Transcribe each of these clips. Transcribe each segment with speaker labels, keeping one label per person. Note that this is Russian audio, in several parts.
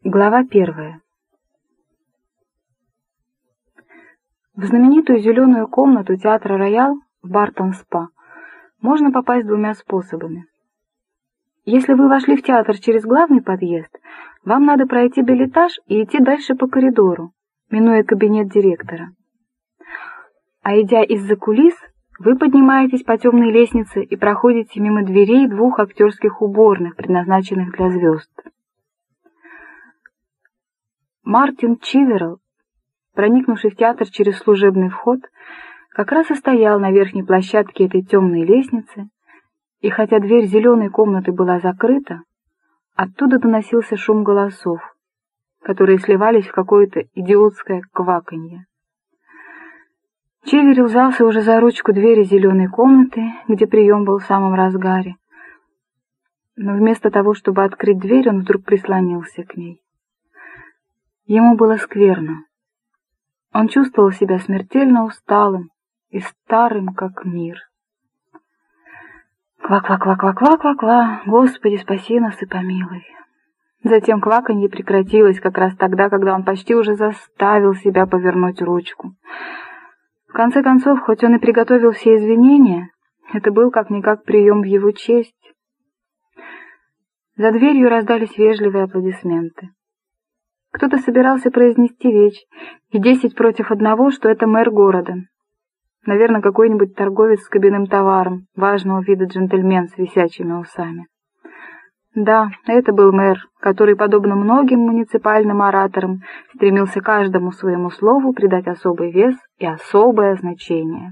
Speaker 1: Глава 1. В знаменитую зеленую комнату театра «Роял» в Бартон-Спа можно попасть двумя способами. Если вы вошли в театр через главный подъезд, вам надо пройти бельэтаж и идти дальше по коридору, минуя кабинет директора. А идя из-за кулис, вы поднимаетесь по темной лестнице и проходите мимо дверей двух актерских уборных, предназначенных для звезд. Мартин Чиверл, проникнувший в театр через служебный вход, как раз и стоял на верхней площадке этой темной лестницы, и хотя дверь зеленой комнаты была закрыта, оттуда доносился шум голосов, которые сливались в какое-то идиотское кваканье. Чиверл взялся уже за ручку двери зеленой комнаты, где прием был в самом разгаре, но вместо того, чтобы открыть дверь, он вдруг прислонился к ней. Ему было скверно. Он чувствовал себя смертельно усталым и старым, как мир. Ква-ква-ква-ква-ква-ква-ква, Господи, спаси нас и помилуй. Затем кваканье прекратилось как раз тогда, когда он почти уже заставил себя повернуть ручку. В конце концов, хоть он и приготовил все извинения, это был как-никак прием в его честь. За дверью раздались вежливые аплодисменты. Кто-то собирался произнести речь, и 10 против 1, что это мэр города. Наверное, какой-нибудь торговец с кабинным товаром, важного вида джентльмен с висячими усами. Да, это был мэр, который, подобно многим муниципальным ораторам, стремился каждому своему слову придать особый вес и особое значение.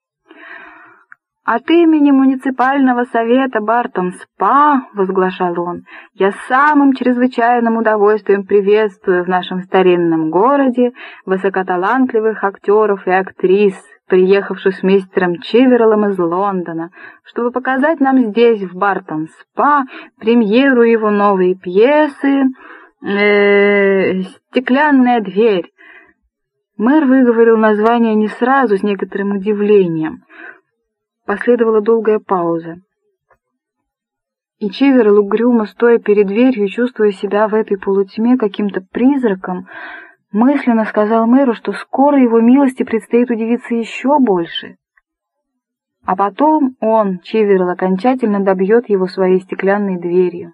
Speaker 1: «От имени муниципального совета Бартон-Спа, — возглашал он, — я с самым чрезвычайным удовольствием приветствую в нашем старинном городе высокоталантливых актеров и актрис, приехавших с мистером Чиверлом из Лондона, чтобы показать нам здесь, в Бартон-Спа, премьеру его новой пьесы «Стеклянная дверь». Мэр выговорил название не сразу, с некоторым удивлением. Последовала долгая пауза. И Чиверл, угрюмо стоя перед дверью, чувствуя себя в этой полутьме каким-то призраком, мысленно сказал мэру, что скоро его милости предстоит удивиться еще больше. А потом он, Чиверл, окончательно добьет его своей стеклянной дверью.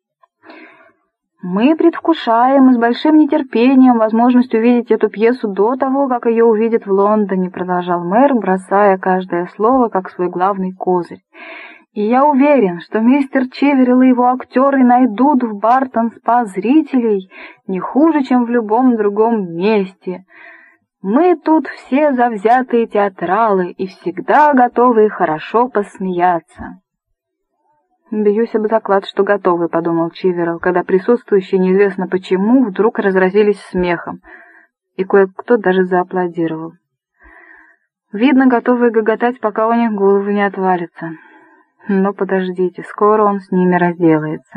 Speaker 1: «Мы предвкушаем с большим нетерпением возможность увидеть эту пьесу до того, как ее увидят в Лондоне», — продолжал мэр, бросая каждое слово как свой главный козырь. «И я уверен, что мистер Чиверл и его актеры найдут в Бартон-Спа зрителей не хуже, чем в любом другом месте. Мы тут все завзятые театралы и всегда готовы хорошо посмеяться». «Бьюсь об заклад, что готовы», — подумал Чиверл, когда присутствующие неизвестно почему вдруг разразились смехом, и кое-кто даже зааплодировал. Видно, готовы гоготать, пока у них головы не отвалятся. Но подождите, скоро он с ними разделается.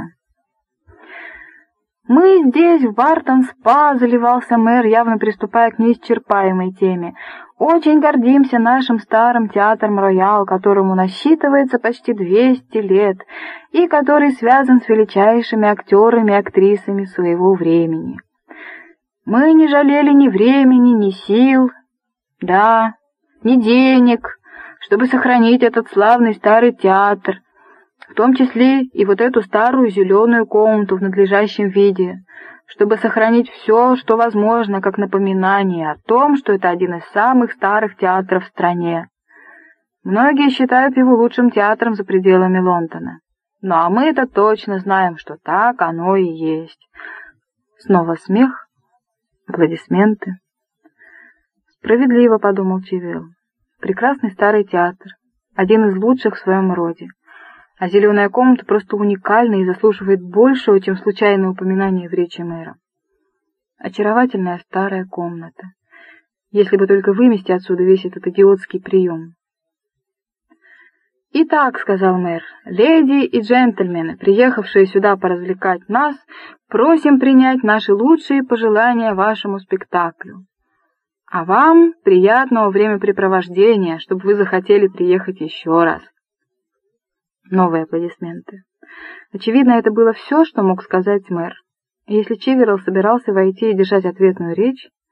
Speaker 1: «Мы здесь, в Бартон-Спа, — заливался мэр, явно приступая к неисчерпаемой теме, — очень гордимся нашим старым театром «Роял», которому насчитывается почти 200 лет, и который связан с величайшими актерами и актрисами своего времени. Мы не жалели ни времени, ни сил, да, ни денег, чтобы сохранить этот славный старый театр, в том числе и вот эту старую зеленую комнату в надлежащем виде, чтобы сохранить все, что возможно, как напоминание о том, что это один из самых старых театров в стране. Многие считают его лучшим театром за пределами Лондона. Ну а мы-то точно знаем, что так оно и есть». Снова смех, аплодисменты. «Справедливо, — подумал Чиверл, — прекрасный старый театр, один из лучших в своем роде. А зеленая комната просто уникальна и заслуживает большего, чем случайное упоминание в речи мэра. Очаровательная старая комната. Если бы только вымести отсюда весь этот идиотский прием». «Итак, — сказал мэр, — леди и джентльмены, приехавшие сюда поразвлекать нас, просим принять наши лучшие пожелания вашему спектаклю. А вам приятного времяпрепровождения, чтобы вы захотели приехать еще раз». Новые аплодисменты. Очевидно, это было все, что мог сказать мэр. Если Чиверелл собирался войти и держать ответную речь,